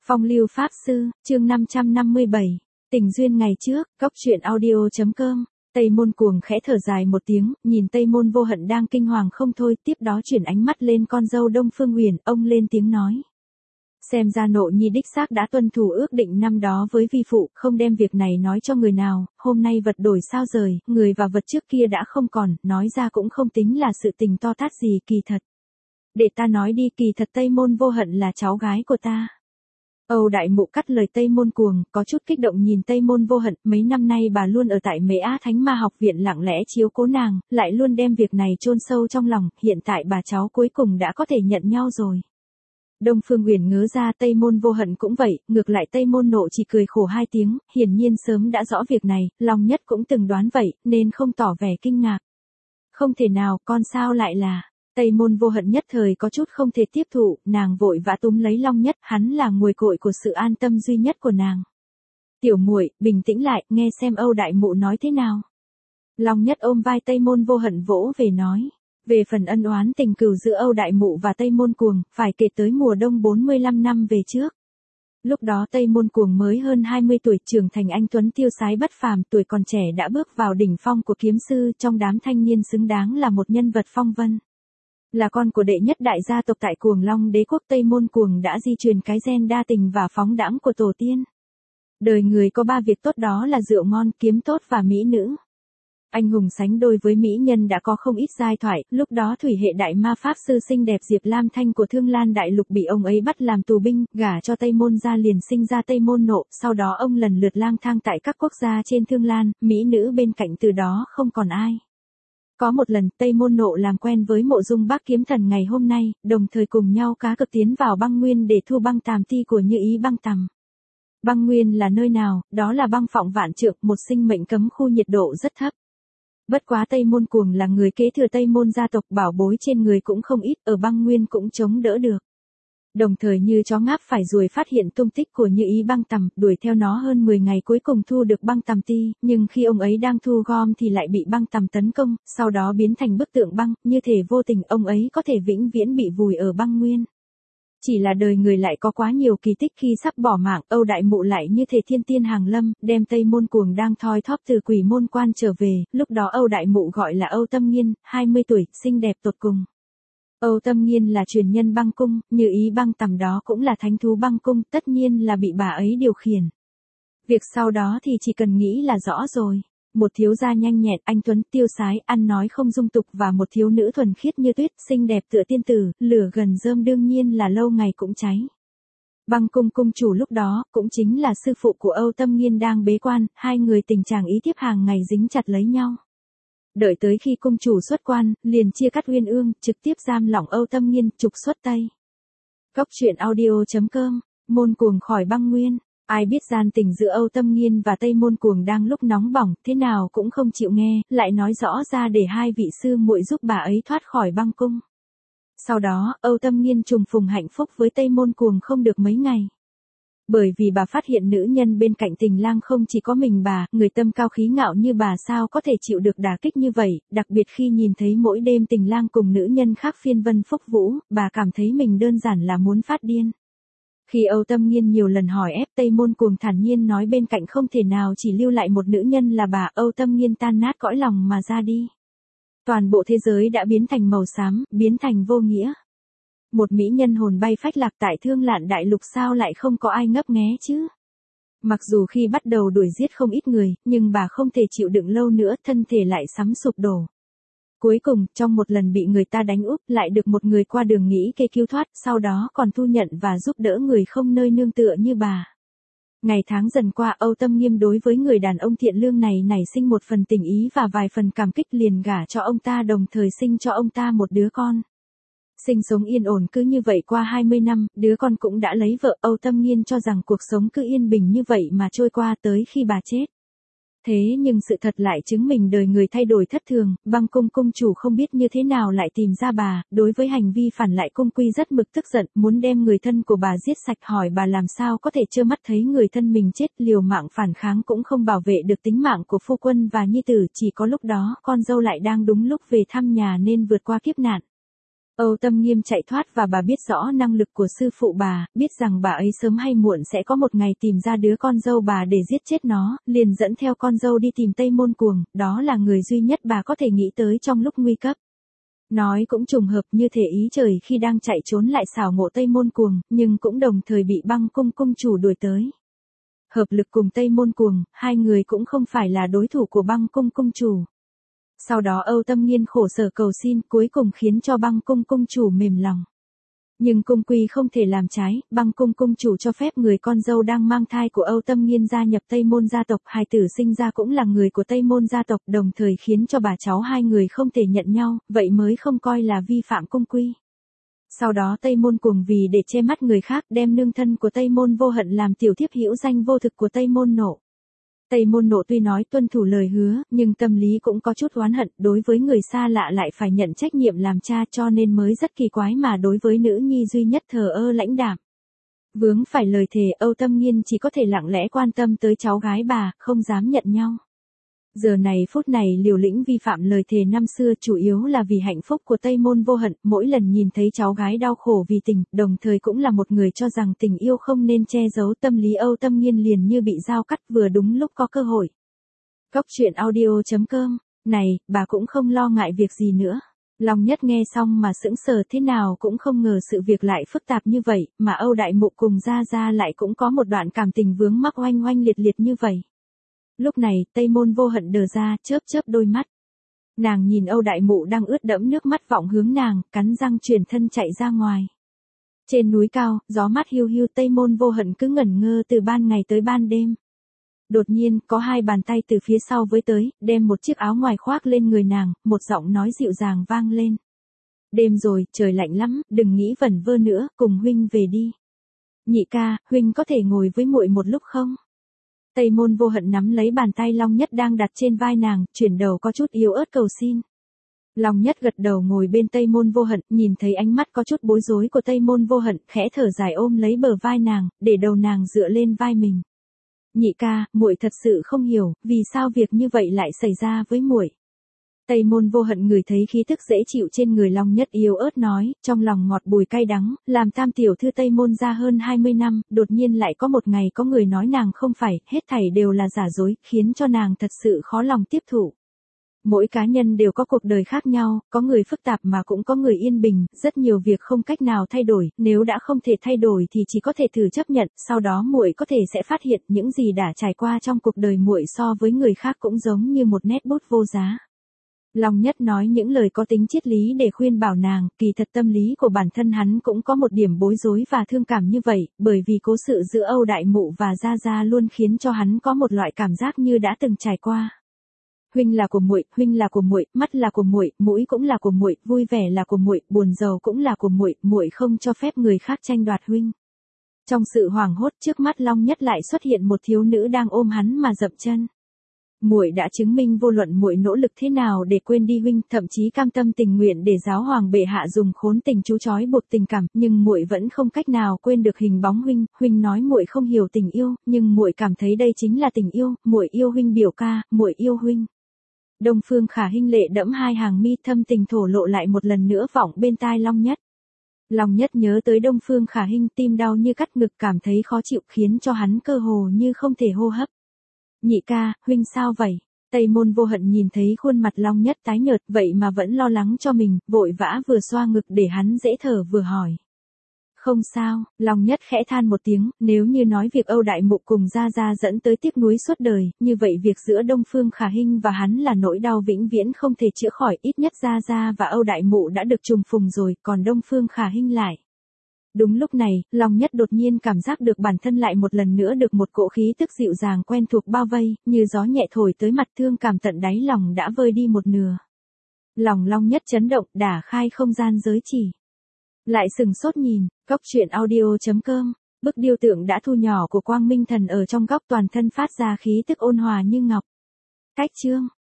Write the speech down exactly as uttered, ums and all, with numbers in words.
Phong lưu Pháp Sư, chương năm trăm năm mươi bảy, tình duyên ngày trước, cóc truyện audio.com, Tây Môn Cuồng khẽ thở dài một tiếng, nhìn Tây Môn Vô Hận đang kinh hoàng không thôi, tiếp đó chuyển ánh mắt lên con dâu Đông Phương Uyển, ông lên tiếng nói. Xem ra Nộ Nhi đích xác đã tuân thủ ước định năm đó với vi phụ, không đem việc này nói cho người nào, hôm nay vật đổi sao rời, người và vật trước kia đã không còn, nói ra cũng không tính là sự tình to tát gì, kỳ thật. Để ta nói đi, kỳ thật Tây Môn Vô Hận là cháu gái của ta. Âu Đại Mụ cắt lời Tây Môn Cuồng, có chút kích động nhìn Tây Môn Vô Hận, mấy năm nay bà luôn ở tại Mễ Á Thánh Ma học viện lặng lẽ chiếu cố nàng, lại luôn đem việc này chôn sâu trong lòng, hiện tại bà cháu cuối cùng đã có thể nhận nhau rồi. Đông Phương Uyển ngớ ra Tây Môn Vô Hận cũng vậy, ngược lại Tây Môn Nộ chỉ cười khổ hai tiếng, hiển nhiên sớm đã rõ việc này, Long Nhất cũng từng đoán vậy, nên không tỏ vẻ kinh ngạc. Không thể nào, con sao lại là... Tây Môn Vô Hận nhất thời có chút không thể tiếp thụ, nàng vội vã túm lấy Long Nhất, hắn là nguồn cội của sự an tâm duy nhất của nàng. Tiểu muội, bình tĩnh lại, nghe xem Âu Đại Mụ nói thế nào. Long Nhất ôm vai Tây Môn Vô Hận vỗ về nói. Về phần ân oán tình cừu giữa Âu Đại Mụ và Tây Môn Cuồng, phải kể tới mùa đông bốn mươi lăm năm về trước. Lúc đó Tây Môn Cuồng mới hơn hai mươi tuổi, trưởng thành anh tuấn tiêu sái bất phàm, tuổi còn trẻ đã bước vào đỉnh phong của kiếm sư, trong đám thanh niên xứng đáng là một nhân vật phong vân. Là con của đệ nhất đại gia tộc tại Cuồng Long Đế quốc, Tây Môn Cuồng đã di truyền cái gen đa tình và phóng đãng của tổ tiên. Đời người có ba việc tốt, đó là rượu ngon, kiếm tốt và mỹ nữ. Anh hùng sánh đôi với mỹ nhân đã có không ít giai thoại, lúc đó thủy hệ đại ma pháp sư xinh đẹp Diệp Lam Thanh của Thương Lan Đại Lục bị ông ấy bắt làm tù binh, gả cho Tây Môn gia liền sinh ra Tây Môn Nộ, sau đó ông lần lượt lang thang tại các quốc gia trên Thương Lan, mỹ nữ bên cạnh từ đó không còn ai. Có một lần, Tây Môn Nộ làm quen với Mộ Dung Bác kiếm thần ngày hôm nay, đồng thời cùng nhau cá cược tiến vào băng nguyên để thu băng tàm ti của Như Ý băng tầm. Băng nguyên là nơi nào? Đó là băng phọng vạn trượng, một sinh mệnh cấm khu nhiệt độ rất thấp. Bất quá Tây Môn Cuồng là người kế thừa Tây Môn gia tộc, bảo bối trên người cũng không ít, ở băng nguyên cũng chống đỡ được. Đồng thời như chó ngáp phải ruồi phát hiện tung tích của Như Ý băng tầm, đuổi theo nó hơn mười ngày cuối cùng thu được băng tầm ti, nhưng khi ông ấy đang thu gom thì lại bị băng tầm tấn công, sau đó biến thành bức tượng băng, như thể vô tình ông ấy có thể vĩnh viễn bị vùi ở băng nguyên. Chỉ là đời người lại có quá nhiều kỳ tích, khi sắp bỏ mạng, Âu Đại Mụ lại như thể thiên tiên hàng lâm, đem Tây Môn Cuồng đang thoi thóp từ Quỷ Môn Quan trở về, lúc đó Âu Đại Mụ gọi là Âu Tâm Nghiên, hai mươi tuổi, xinh đẹp tột cùng. Âu Tâm Nghiên là truyền nhân băng cung, Như Ý băng tầm đó cũng là thánh thú băng cung, tất nhiên là bị bà ấy điều khiển. Việc sau đó thì chỉ cần nghĩ là rõ rồi. Một thiếu gia nhanh nhẹn, anh tuấn, tiêu sái, ăn nói không dung tục và một thiếu nữ thuần khiết như tuyết, xinh đẹp tựa tiên tử, lửa gần rơm đương nhiên là lâu ngày cũng cháy. Băng cung cung chủ lúc đó, cũng chính là sư phụ của Âu Tâm Nghiên đang bế quan, hai người tình trạng ý thiếp hàng ngày dính chặt lấy nhau. Đợi tới khi cung chủ xuất quan, liền chia cắt uyên ương, trực tiếp giam lỏng Âu Tâm Nghiên, trục xuất Tây. Cóc truyện audio.com, Môn Cuồng khỏi băng nguyên. Ai biết gian tình giữa Âu Tâm Nghiên và Tây Môn Cuồng đang lúc nóng bỏng, thế nào cũng không chịu nghe, lại nói rõ ra để hai vị sư muội giúp bà ấy thoát khỏi băng cung. Sau đó, Âu Tâm Nghiên trùng phùng hạnh phúc với Tây Môn Cuồng không được mấy ngày. Bởi vì bà phát hiện nữ nhân bên cạnh tình lang không chỉ có mình bà, người tâm cao khí ngạo như bà sao có thể chịu được đả kích như vậy, đặc biệt khi nhìn thấy mỗi đêm tình lang cùng nữ nhân khác phiên vân phúc vũ, bà cảm thấy mình đơn giản là muốn phát điên. Khi Âu Tâm Nghiên nhiều lần hỏi ép, Tây Môn Cuồng thản nhiên nói bên cạnh không thể nào chỉ lưu lại một nữ nhân là bà, Âu Tâm Nghiên tan nát cõi lòng mà ra đi. Toàn bộ thế giới đã biến thành màu xám, biến thành vô nghĩa. Một mỹ nhân hồn bay phách lạc tại Thương Lan Đại Lục sao lại không có ai ngấp nghé chứ? Mặc dù khi bắt đầu đuổi giết không ít người, nhưng bà không thể chịu đựng lâu nữa, thân thể lại sắm sụp đổ. Cuối cùng, trong một lần bị người ta đánh úp, lại được một người qua đường nghĩ kê cứu thoát, sau đó còn thu nhận và giúp đỡ người không nơi nương tựa như bà. Ngày tháng dần qua, Âu Tâm Nghiên đối với người đàn ông thiện lương này nảy sinh một phần tình ý và vài phần cảm kích, liền gả cho ông ta, đồng thời sinh cho ông ta một đứa con. Sinh sống yên ổn cứ như vậy qua hai mươi năm, đứa con cũng đã lấy vợ. Âu Tâm Nghiên cho rằng cuộc sống cứ yên bình như vậy mà trôi qua tới khi bà chết. Thế nhưng sự thật lại chứng minh đời người thay đổi thất thường, băng cung cung chủ không biết như thế nào lại tìm ra bà, đối với hành vi phản lại cung quy rất bực tức giận, muốn đem người thân của bà giết sạch, hỏi bà làm sao có thể trơ mắt thấy người thân mình chết, liều mạng phản kháng cũng không bảo vệ được tính mạng của phu quân và nhi tử, chỉ có lúc đó con dâu lại đang đúng lúc về thăm nhà nên vượt qua kiếp nạn. Âu Tâm Nghiêm chạy thoát và bà biết rõ năng lực của sư phụ bà, biết rằng bà ấy sớm hay muộn sẽ có một ngày tìm ra đứa con dâu bà để giết chết nó, liền dẫn theo con dâu đi tìm Tây Môn Cuồng, đó là người duy nhất bà có thể nghĩ tới trong lúc nguy cấp. Nói cũng trùng hợp như thể ý trời khi đang chạy trốn lại xảo ngộ Tây Môn Cuồng, nhưng cũng đồng thời bị Băng Cung cung chủ đuổi tới. Hợp lực cùng Tây Môn Cuồng, hai người cũng không phải là đối thủ của Băng Cung cung chủ. Sau đó Âu Tâm Nghiên khổ sở cầu xin, cuối cùng khiến cho Băng Cung cung chủ mềm lòng. Nhưng cung quy không thể làm trái, Băng Cung cung chủ cho phép người con dâu đang mang thai của Âu Tâm Nghiên gia nhập Tây Môn gia tộc, hài tử sinh ra cũng là người của Tây Môn gia tộc, đồng thời khiến cho bà cháu hai người không thể nhận nhau, vậy mới không coi là vi phạm cung quy. Sau đó Tây Môn Cuồng vì để che mắt người khác đem nương thân của Tây Môn Vô Hận làm tiểu thiếp hữu danh vô thực của Tây Môn Nộ. Tây Môn Nộ tuy nói tuân thủ lời hứa, nhưng tâm lý cũng có chút oán hận, đối với người xa lạ lại phải nhận trách nhiệm làm cha, cho nên mới rất kỳ quái mà đối với nữ nhi duy nhất thờ ơ lãnh đạm. Vướng phải lời thề, Âu Tâm Nghiên chỉ có thể lặng lẽ quan tâm tới cháu gái bà, không dám nhận nhau. Giờ này phút này liều lĩnh vi phạm lời thề năm xưa chủ yếu là vì hạnh phúc của Tây Môn Vô Hận, mỗi lần nhìn thấy cháu gái đau khổ vì tình, đồng thời cũng là một người cho rằng tình yêu không nên che giấu, tâm lý Âu Tâm Nghiên liền như bị dao cắt, vừa đúng lúc có cơ hội. Góc truyện audio chấm com, này, bà cũng không lo ngại việc gì nữa. Long Nhất nghe xong mà sững sờ, thế nào cũng không ngờ sự việc lại phức tạp như vậy, mà Âu Đại Mụ cùng Gia Gia lại cũng có một đoạn cảm tình vướng mắc oanh oanh liệt liệt như vậy. Lúc này, Tây Môn Vô Hận đờ ra, chớp chớp đôi mắt. Nàng nhìn Âu Đại Mụ đang ướt đẫm nước mắt vọng hướng nàng, cắn răng chuyển thân chạy ra ngoài. Trên núi cao, gió mát hiu hiu, Tây Môn Vô Hận cứ ngẩn ngơ từ ban ngày tới ban đêm. Đột nhiên, có hai bàn tay từ phía sau với tới, đem một chiếc áo ngoài khoác lên người nàng, một giọng nói dịu dàng vang lên. Đêm rồi, trời lạnh lắm, đừng nghĩ vẩn vơ nữa, cùng huynh về đi. Nhị ca, huynh có thể ngồi với muội một lúc không? Tây Môn Vô Hận nắm lấy bàn tay Long Nhất đang đặt trên vai nàng, chuyển đầu có chút yếu ớt cầu xin. Long Nhất gật đầu ngồi bên Tây Môn Vô Hận, nhìn thấy ánh mắt có chút bối rối của Tây Môn Vô Hận, khẽ thở dài ôm lấy bờ vai nàng, để đầu nàng dựa lên vai mình. Nhị ca, muội thật sự không hiểu, vì sao việc như vậy lại xảy ra với muội. Tây Môn Vô Hận ngửi thấy khí tức dễ chịu trên người Long Nhất, yếu ớt nói, trong lòng ngọt bùi cay đắng, làm tam tiểu thư Tây Môn ra hơn hai mươi năm, đột nhiên lại có một ngày có người nói nàng không phải, hết thảy đều là giả dối, khiến cho nàng thật sự khó lòng tiếp thụ. Mỗi cá nhân đều có cuộc đời khác nhau, có người phức tạp mà cũng có người yên bình, rất nhiều việc không cách nào thay đổi, nếu đã không thể thay đổi thì chỉ có thể thử chấp nhận, sau đó muội có thể sẽ phát hiện những gì đã trải qua trong cuộc đời muội so với người khác cũng giống như một nét bút vô giá. Long Nhất nói những lời có tính triết lý để khuyên bảo nàng, kỳ thật tâm lý của bản thân hắn cũng có một điểm bối rối và thương cảm như vậy, bởi vì cố sự giữa Âu Đại Mụ và Gia Gia luôn khiến cho hắn có một loại cảm giác như đã từng trải qua. Huynh là của muội, huynh là của muội, mắt là của muội, mũi cũng là của muội, vui vẻ là của muội, buồn rầu cũng là của muội, muội không cho phép người khác tranh đoạt huynh. Trong sự hoảng hốt, trước mắt Long Nhất lại xuất hiện một thiếu nữ đang ôm hắn mà dậm chân. Muội đã chứng minh vô luận muội nỗ lực thế nào để quên đi huynh, thậm chí cam tâm tình nguyện để giáo hoàng bệ hạ dùng khốn tình chú trói buộc tình cảm, nhưng muội vẫn không cách nào quên được hình bóng huynh. Huynh nói muội không hiểu tình yêu, nhưng muội cảm thấy đây chính là tình yêu, muội yêu huynh biểu ca, muội yêu huynh. Đông Phương Khả Hinh lệ đẫm hai hàng mi, thâm tình thổ lộ lại một lần nữa vọng bên tai Long Nhất. Long Nhất nhớ tới Đông Phương Khả Hinh, tim đau như cắt ngực, cảm thấy khó chịu, khiến cho hắn cơ hồ như không thể hô hấp. Nhị ca, huynh sao vậy? Tây Môn Vô Hận nhìn thấy khuôn mặt Long Nhất tái nhợt, vậy mà vẫn lo lắng cho mình, vội vã vừa xoa ngực để hắn dễ thở vừa hỏi. Không sao, Long Nhất khẽ than một tiếng, nếu như nói việc Âu Đại Mụ cùng Gia Gia dẫn tới tiếc nuối suốt đời, như vậy việc giữa Đông Phương Khả Hinh và hắn là nỗi đau vĩnh viễn không thể chữa khỏi, ít nhất Gia Gia và Âu Đại Mụ đã được trùng phùng rồi, còn Đông Phương Khả Hinh lại. Đúng lúc này, Long Nhất đột nhiên cảm giác được bản thân lại một lần nữa được một cỗ khí tức dịu dàng quen thuộc bao vây, như gió nhẹ thổi tới mặt, thương cảm tận đáy lòng đã vơi đi một nửa. Lòng Long Nhất chấn động, đả khai không gian giới chỉ. Lại sừng sốt nhìn, góc truyện audio chấm com, bức điêu tượng đã thu nhỏ của Quang Minh Thần ở trong góc toàn thân phát ra khí tức ôn hòa như ngọc. Cách chương.